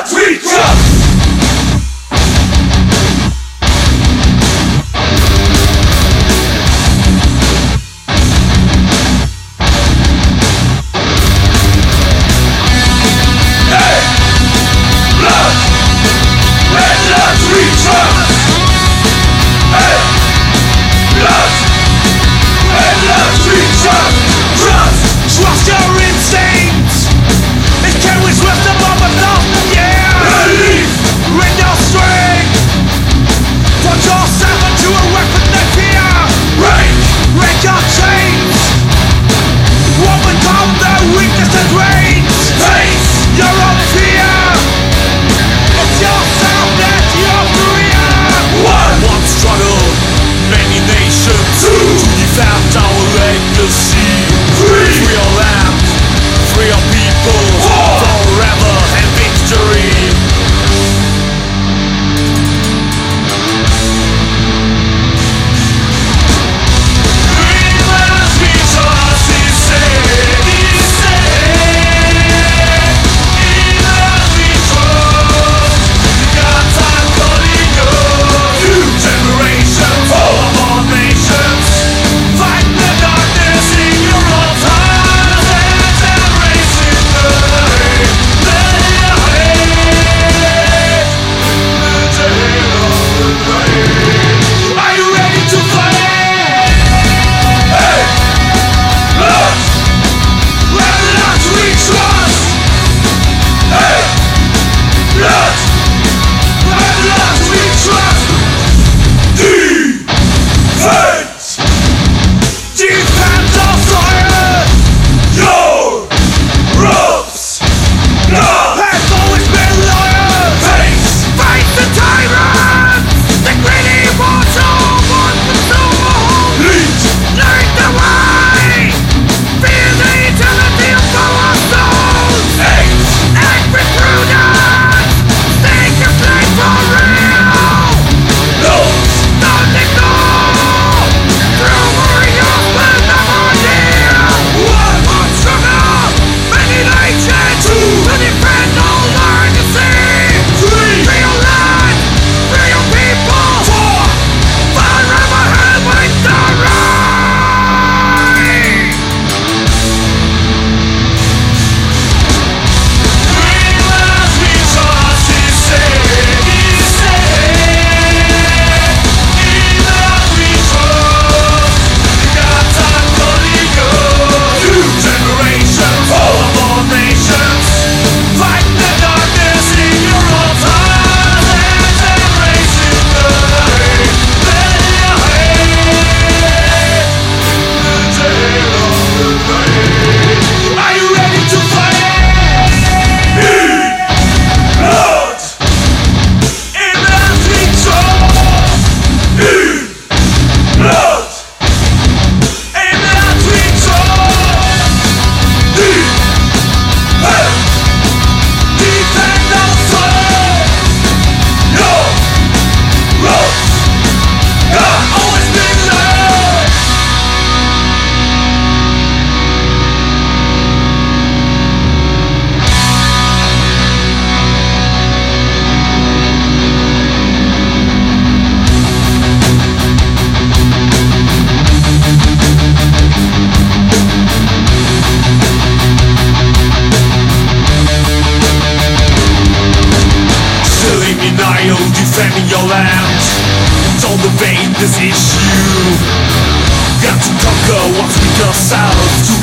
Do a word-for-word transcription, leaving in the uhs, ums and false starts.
lads we trust. Trust your instincts. It carries with the moment of the year. Believe With no strength. Put yourself into a weapon they fear. Break Break your chains. Won't become their weakness that reigns. Face Your own fear. It's yourself that you're free. One One struggle, many nations. Two To defend our legacy. Three Free our land, free our people. Four Forever and victory. Defending your land. Don't debate this issue. Got to conquer what's with yourself. To